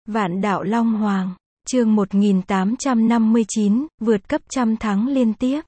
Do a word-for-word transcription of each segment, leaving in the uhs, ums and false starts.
Vạn đạo Long Hoàng, chương một nghìn tám trăm năm mươi chín, vượt cấp trăm tháng liên tiếp.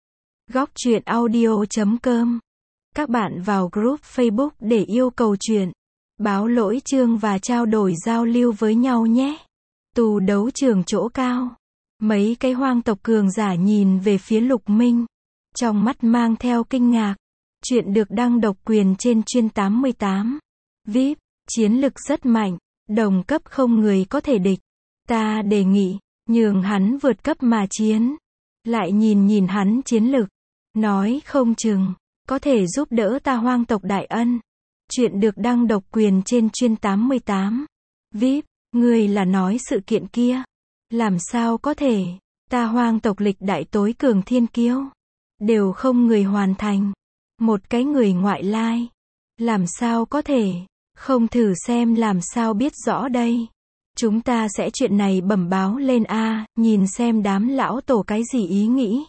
Góc truyện audio chấm com. Các bạn vào group Facebook để yêu cầu truyện, báo lỗi chương và trao đổi giao lưu với nhau nhé. Tù đấu trường chỗ cao. Mấy cái hoang tộc cường giả nhìn về phía Lục Minh, trong mắt mang theo kinh ngạc. Chuyện được đăng độc quyền trên chuyên tám mươi tám. vê i pê, chiến lực rất mạnh, đồng cấp không người có thể địch. Ta đề nghị, nhường hắn vượt cấp mà chiến. Lại nhìn nhìn hắn chiến lực, nói không chừng, có thể giúp đỡ ta hoang tộc đại ân. Chuyện được đăng độc quyền trên chuyên tám mươi tám. vê i pê, ngươi là nói sự kiện kia. Làm sao có thể, ta hoang tộc lịch đại tối cường thiên kiêu. Đều không người hoàn thành. Một cái người ngoại lai. Làm sao có thể, không thử xem làm sao biết rõ đây. Chúng ta sẽ chuyện này bẩm báo lên A, nhìn xem đám lão tổ cái gì ý nghĩ.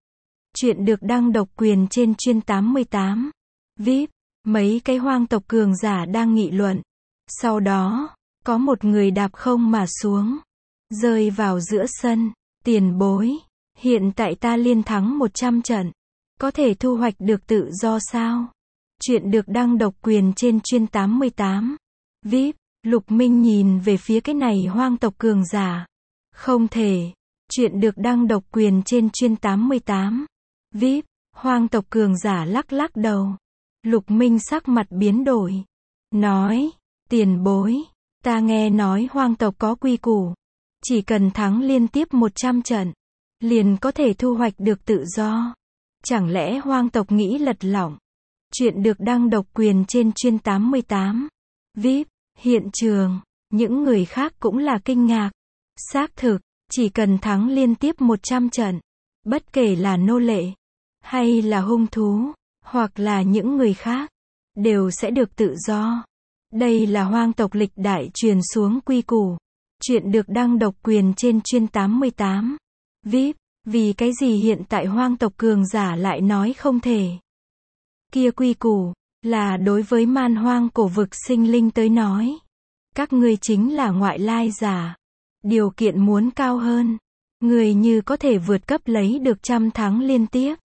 Chuyện được đăng độc quyền trên chuyên tám mươi tám. vê i pê, mấy cái hoang tộc cường giả đang nghị luận. Sau đó, có một người đạp không mà xuống, rơi vào giữa sân. Tiền bối, hiện tại ta liên thắng một trăm trận, có thể thu hoạch được tự do sao? Chuyện được đăng độc quyền trên chuyên tám mươi tám. vê i pê, Lục Minh nhìn về phía cái này hoang tộc cường giả. Không thể. Chuyện được đăng độc quyền trên chuyên tám mươi tám. vê i pê, hoang tộc cường giả lắc lắc đầu. Lục Minh sắc mặt biến đổi. Nói, tiền bối, ta nghe nói hoang tộc có quy củ. Chỉ cần thắng liên tiếp một trăm trận, liền có thể thu hoạch được tự do. Chẳng lẽ hoang tộc nghĩ lật lỏng? Chuyện được đăng độc quyền trên chuyên tám mươi tám. vê i pê, hiện trường, những người khác cũng là kinh ngạc. Xác thực, chỉ cần thắng liên tiếp một trăm trận, bất kể là nô lệ, hay là hung thú, hoặc là những người khác, đều sẽ được tự do. Đây là hoang tộc lịch đại truyền xuống quy củ. Chuyện được đăng độc quyền trên chuyên tám mươi tám. vê i pê, vì cái gì hiện tại hoang tộc cường giả lại nói không thể? Kia quy củ, là đối với man hoang cổ vực sinh linh tới nói. Các ngươi chính là ngoại lai giả. Điều kiện muốn cao hơn. Người như có thể vượt cấp lấy được trăm thắng liên tiếp,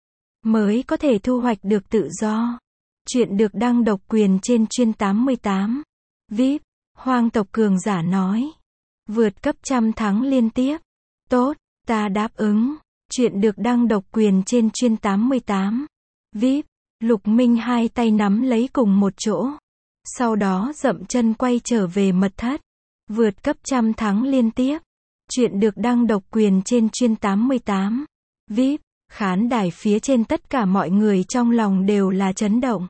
mới có thể thu hoạch được tự do. Chuyện được đăng độc quyền trên chuyên tám mươi tám. vê i pê, hoang tộc cường giả nói. Vượt cấp trăm thắng liên tiếp. Tốt, ta đáp ứng. Chuyện được đăng độc quyền trên chuyên tám mươi tám. vê i pê, Lục Minh hai tay nắm lấy cùng một chỗ. Sau đó dậm chân quay trở về mật thất. Vượt cấp trăm thắng liên tiếp. Chuyện được đăng độc quyền trên chuyên tám mươi tám. vê i pê, khán đài phía trên tất cả mọi người trong lòng đều là chấn động.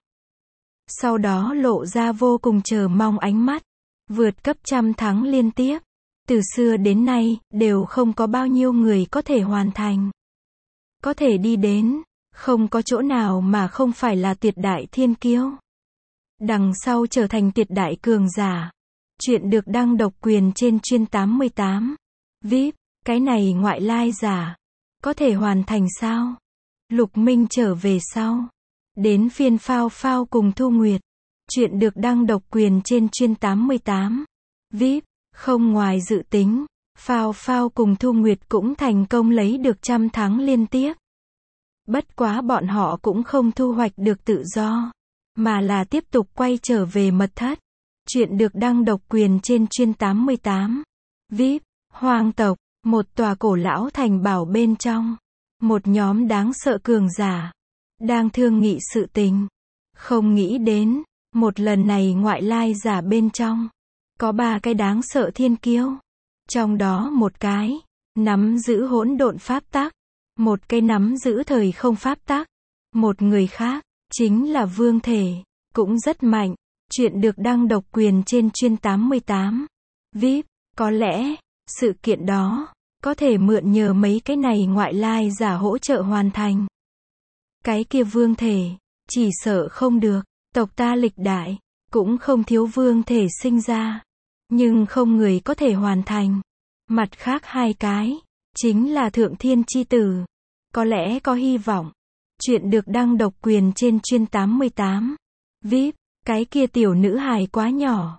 Sau đó lộ ra vô cùng chờ mong ánh mắt. Vượt cấp trăm thắng liên tiếp. Từ xưa đến nay, đều không có bao nhiêu người có thể hoàn thành. Có thể đi đến. Không có chỗ nào mà không phải là tuyệt đại thiên kiêu. Đằng sau trở thành tuyệt đại cường giả. Chuyện được đăng độc quyền trên chuyên tám mươi tám. vê i pê, cái này ngoại lai giả. Có thể hoàn thành sao? Lục Minh trở về sau. Đến phiên Phao Phao cùng Thu Nguyệt. Chuyện được đăng độc quyền trên chuyên tám mươi tám. vê i pê, không ngoài dự tính, Phao Phao cùng Thu Nguyệt cũng thành công lấy được trăm thắng liên tiếp. Bất quá bọn họ cũng không thu hoạch được tự do, mà là tiếp tục quay trở về mật thất. Chuyện được đăng độc quyền trên chuyên tám mươi tám. vê i pê, hoang tộc, một tòa cổ lão thành bảo bên trong. Một nhóm đáng sợ cường giả, đang thương nghị sự tình. Không nghĩ đến, một lần này ngoại lai giả bên trong, có ba cái đáng sợ thiên kiêu. Trong đó một cái, nắm giữ hỗn độn pháp tắc. Một cái nắm giữ thời không pháp tắc. Một người khác, chính là vương thể, cũng rất mạnh. Chuyện được đăng độc quyền trên chuyên tám mươi tám. vê i pê, có lẽ, sự kiện đó, có thể mượn nhờ mấy cái này ngoại lai giả hỗ trợ hoàn thành. Cái kia vương thể, chỉ sợ không được. Tộc ta lịch đại, cũng không thiếu vương thể sinh ra. Nhưng không người có thể hoàn thành. Mặt khác hai cái, chính là thượng thiên chi tử. Có lẽ có hy vọng. Chuyện được đăng độc quyền trên chuyên tám mươi tám. vê i pê, cái kia tiểu nữ hài quá nhỏ.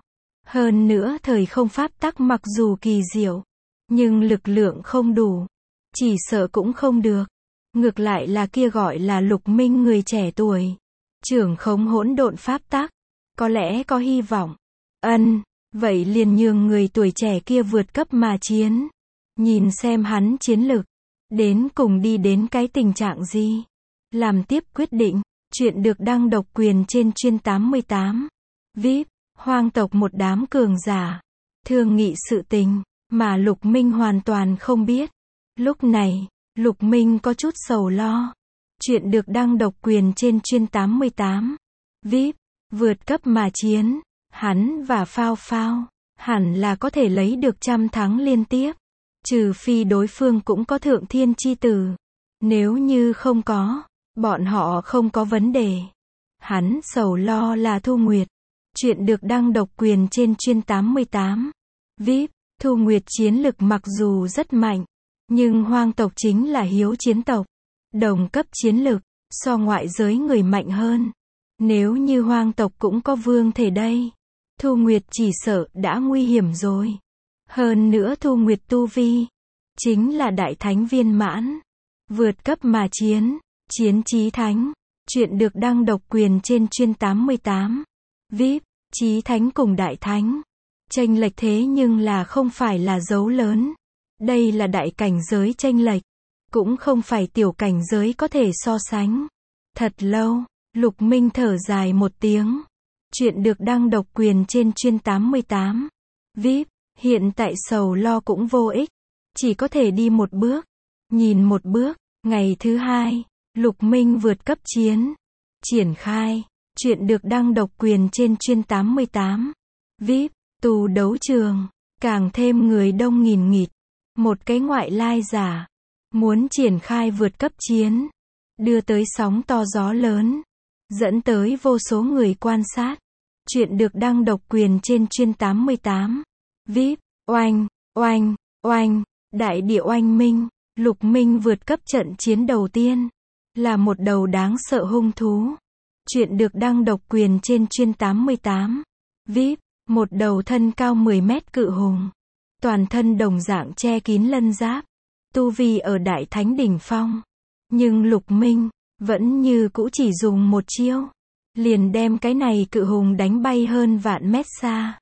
Hơn nữa thời không pháp tắc mặc dù kỳ diệu, nhưng lực lượng không đủ. Chỉ sợ cũng không được. Ngược lại là kia gọi là Lục Minh người trẻ tuổi. Trưởng khống hỗn độn pháp tắc. Có lẽ có hy vọng. Ân, vậy liền nhường người tuổi trẻ kia vượt cấp mà chiến. Nhìn xem hắn chiến lực. Đến cùng đi đến cái tình trạng gì. Làm tiếp quyết định. Chuyện được đăng độc quyền trên chuyên tám mươi tám. vê i pê, hoang tộc một đám cường giả. Thương nghị sự tình, mà Lục Minh hoàn toàn không biết. Lúc này, Lục Minh có chút sầu lo. Chuyện được đăng độc quyền trên chuyên tám mươi tám. vê i pê, vượt cấp mà chiến. Hắn và Phao Phao, hẳn là có thể lấy được trăm thắng liên tiếp. Trừ phi đối phương cũng có thượng thiên chi tử. Nếu như không có, bọn họ không có vấn đề. Hắn sầu lo là Thu Nguyệt. Chuyện được đăng độc quyền trên chuyên tám mươi tám. vê i pê, Thu Nguyệt chiến lực mặc dù rất mạnh, nhưng hoang tộc chính là hiếu chiến tộc. Đồng cấp chiến lực, so ngoại giới người mạnh hơn. Nếu như hoang tộc cũng có vương thể đây, Thu Nguyệt chỉ sợ đã nguy hiểm rồi. Hơn nữa Thu Nguyệt tu vi, chính là đại thánh viên mãn. Vượt cấp mà chiến, chiến chí thánh. Chuyện được đăng độc quyền trên chuyên tám mươi tám. vê i pê, chí thánh cùng đại thánh. Chênh lệch thế nhưng là không phải là dấu lớn. Đây là đại cảnh giới chênh lệch. Cũng không phải tiểu cảnh giới có thể so sánh. Thật lâu, Lục Minh thở dài một tiếng. Chuyện được đăng độc quyền trên chuyên tám mươi tám. vê i pê, hiện tại sầu lo cũng vô ích. Chỉ có thể đi một bước. Nhìn một bước. Ngày thứ hai, Lục Minh vượt cấp chiến. Triển khai. Chuyện được đăng độc quyền trên chuyên tám mươi tám. vê i pê, tù đấu trường. Càng thêm người đông nghìn nghịt. Một cái ngoại lai giả. Muốn triển khai vượt cấp chiến. Đưa tới sóng to gió lớn. Dẫn tới vô số người quan sát. Chuyện được đăng độc quyền trên chuyên tám mươi tám. vê i pê, oanh, oanh, oanh. Đại địa oanh minh. Lục Minh vượt cấp trận chiến đầu tiên. Là một đầu đáng sợ hung thú. Chuyện được đăng độc quyền trên chuyên tám mươi tám. vê i pê, một đầu thân cao mười mét cự hùng. Toàn thân đồng dạng che kín lân giáp. Tu vi ở đại thánh đỉnh phong. Nhưng Lục Minh, vẫn như cũ chỉ dùng một chiêu. Liền đem cái này cự hùng đánh bay hơn vạn mét xa.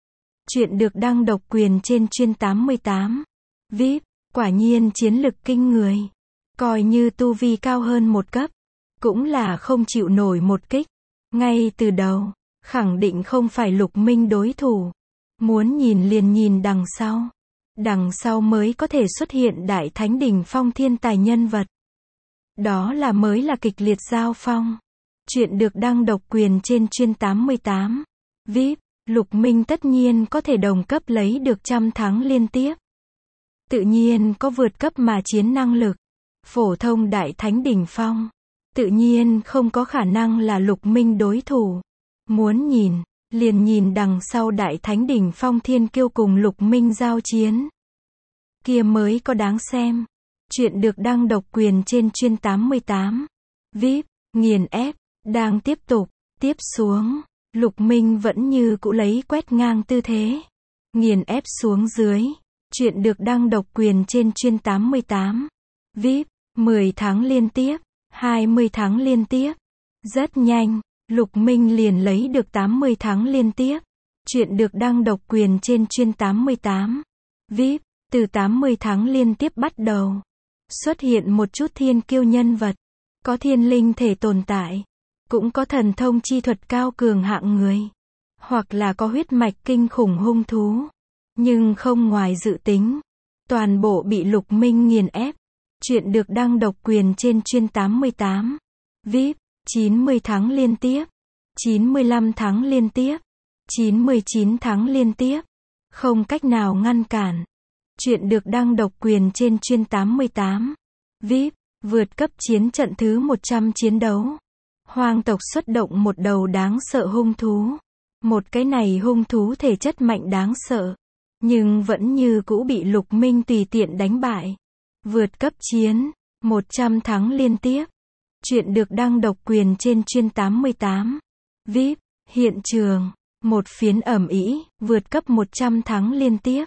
Chuyện được đăng độc quyền trên chuyên tám mươi tám. vê i pê, quả nhiên chiến lực kinh người. Coi như tu vi cao hơn một cấp. Cũng là không chịu nổi một kích. Ngay từ đầu, khẳng định không phải Lục Minh đối thủ. Muốn nhìn liền nhìn đằng sau. Đằng sau mới có thể xuất hiện đại thánh đỉnh phong thiên tài nhân vật. Đó là mới là kịch liệt giao phong. Chuyện được đăng độc quyền trên chuyên tám mươi tám. vê i pê, Lục Minh tất nhiên có thể đồng cấp lấy được trăm thắng liên tiếp. Tự nhiên có vượt cấp mà chiến năng lực. Phổ thông đại thánh đỉnh phong. Tự nhiên không có khả năng là Lục Minh đối thủ. Muốn nhìn, liền nhìn đằng sau đại thánh đỉnh phong thiên kiêu cùng Lục Minh giao chiến. Kia mới có đáng xem. Chuyện được đăng độc quyền trên chuyên tám mươi tám. vê i pê, nghiền ép, đang tiếp tục, tiếp xuống. Lục Minh vẫn như cũ lấy quét ngang tư thế. Nghiền ép xuống dưới. Chuyện được đăng độc quyền trên chuyên tám mươi tám. vê i pê, mười tháng liên tiếp, hai mươi tháng liên tiếp. Rất nhanh, Lục Minh liền lấy được tám mươi tháng liên tiếp. Chuyện được đăng độc quyền trên chuyên tám mươi tám. vê i pê, từ tám mươi tháng liên tiếp bắt đầu. Xuất hiện một chút thiên kiêu nhân vật. Có thiên linh thể tồn tại. Cũng có thần thông chi thuật cao cường hạng người. Hoặc là có huyết mạch kinh khủng hung thú. Nhưng không ngoài dự tính. Toàn bộ bị Lục Minh nghiền ép. Chuyện được đăng độc quyền trên chuyên tám mươi tám. vê i pê, chín mươi tháng liên tiếp. chín mươi lăm tháng liên tiếp. chín mươi chín tháng liên tiếp. Không cách nào ngăn cản. Chuyện được đăng độc quyền trên chuyên tám mươi tám. vê i pê, vượt cấp chiến trận thứ một trăm chiến đấu. Hoang tộc xuất động một đầu đáng sợ hung thú. Một cái này hung thú thể chất mạnh đáng sợ. Nhưng vẫn như cũ bị Lục Minh tùy tiện đánh bại. Vượt cấp chiến, một trăm tháng liên tiếp. Chuyện được đăng độc quyền trên chuyên tám mươi tám. vê i pê, hiện trường, Một phiến ầm ĩ, vượt cấp một trăm tháng liên tiếp.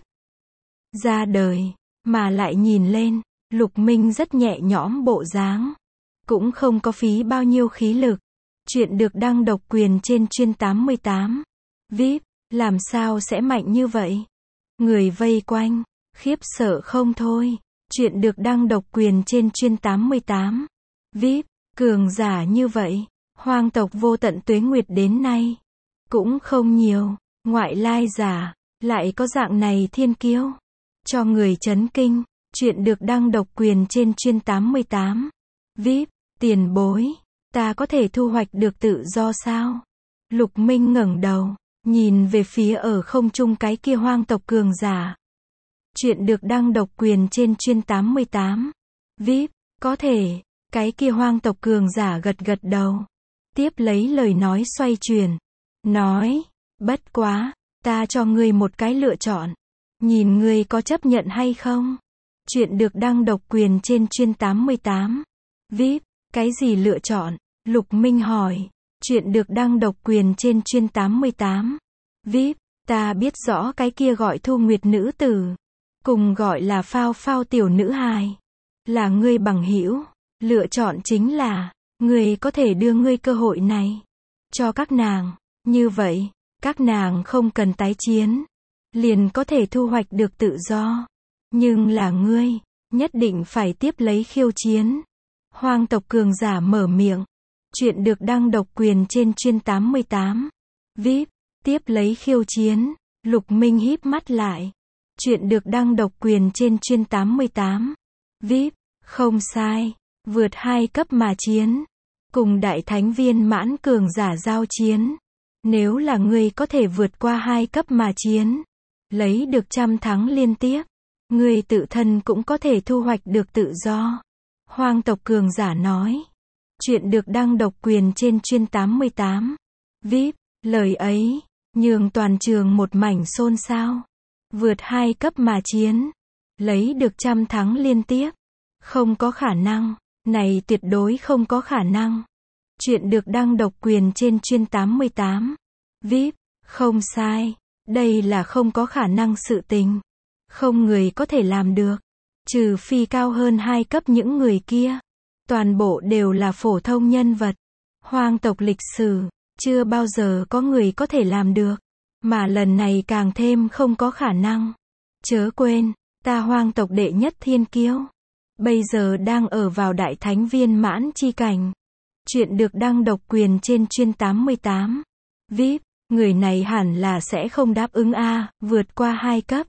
Ra đời, mà lại nhìn lên, Lục Minh rất nhẹ nhõm bộ dáng. Cũng không có phí bao nhiêu khí lực. Chuyện được đăng độc quyền trên chuyên tám mươi tám. vê i pê, làm sao sẽ mạnh như vậy? Người vây quanh, khiếp sợ không thôi. Chuyện được đăng độc quyền trên chuyên tám mươi tám. vê i pê, cường giả như vậy. Hoang tộc vô tận tuế nguyệt đến nay. Cũng không nhiều, ngoại lai giả, lại có dạng này thiên kiêu. Cho người chấn kinh, chuyện được đăng độc quyền trên chuyên tám mươi tám. vê i pê, tiền bối, ta có thể thu hoạch được tự do sao? Lục Minh ngẩng đầu, nhìn về phía ở không trung cái kia hoang tộc cường giả. Chuyện được đăng độc quyền trên chuyên tám mươi tám. vê i pê, có thể, cái kia hoang tộc cường giả gật gật đầu. Tiếp lấy lời nói xoay chuyển. Nói, bất quá, ta cho ngươi một cái lựa chọn. Nhìn ngươi có chấp nhận hay không? Chuyện được đăng độc quyền trên chuyên tám mươi tám. vê i pê, cái gì lựa chọn? Lục Minh hỏi. Chuyện được đăng độc quyền trên chuyên tám mươi tám. vê i pê, ta biết rõ cái kia gọi Thu Nguyệt nữ tử. Cùng gọi là Phao Phao tiểu nữ hài. Là ngươi bằng hữu. Lựa chọn chính là, ngươi có thể đưa ngươi cơ hội này cho các nàng. Như vậy, các nàng không cần tái chiến. Liền có thể thu hoạch được tự do. Nhưng là ngươi, nhất định phải tiếp lấy khiêu chiến. Hoang tộc cường giả mở miệng. Chuyện được đăng độc quyền trên chuyên tám mươi tám. vê i pê, tiếp lấy khiêu chiến. Lục Minh híp mắt lại. Chuyện được đăng độc quyền trên chuyên tám mươi tám. vê i pê, không sai. Vượt hai cấp mà chiến. Cùng đại thánh viên mãn cường giả giao chiến. Nếu là ngươi có thể vượt qua hai cấp mà chiến. Lấy được trăm thắng liên tiếp. Ngươi tự thân cũng có thể thu hoạch được tự do. Hoang tộc cường giả nói. Chuyện được đăng độc quyền trên chuyên tám mươi tám. vê i pê, lời ấy, nhường toàn trường một mảnh xôn xao. Vượt hai cấp mà chiến. Lấy được trăm thắng liên tiếp. Không có khả năng. Này tuyệt đối không có khả năng. Chuyện được đăng độc quyền trên chuyên tám mươi tám. vê i pê, không sai. Đây là không có khả năng sự tình. Không người có thể làm được. Trừ phi cao hơn hai cấp những người kia. Toàn bộ đều là phổ thông nhân vật. Hoang tộc lịch sử, chưa bao giờ có người có thể làm được. Mà lần này càng thêm không có khả năng. Chớ quên, ta hoang tộc đệ nhất thiên kiêu. Bây giờ đang ở vào đại thánh viên mãn chi cảnh. Chuyện được đăng độc quyền trên chuyên tám mươi tám. vê i pê, người này hẳn là sẽ không đáp ứng a, vượt qua hai cấp.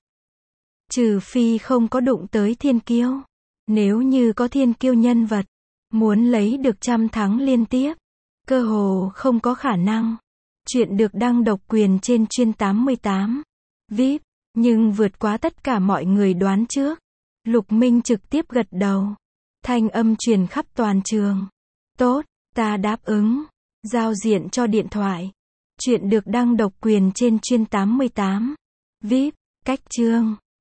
Trừ phi không có đụng tới thiên kiêu. Nếu như có thiên kiêu nhân vật, muốn lấy được trăm thắng liên tiếp, cơ hồ không có khả năng. Chuyện được đăng độc quyền trên chuyên tám mươi tám. vê i pê, nhưng vượt quá tất cả mọi người đoán trước. Lục Minh trực tiếp gật đầu. Thanh âm truyền khắp toàn trường. Tốt, ta đáp ứng. Giao diện cho điện thoại. Chuyện được đăng độc quyền trên chuyên tám mươi tám. vê i pê, cách chương.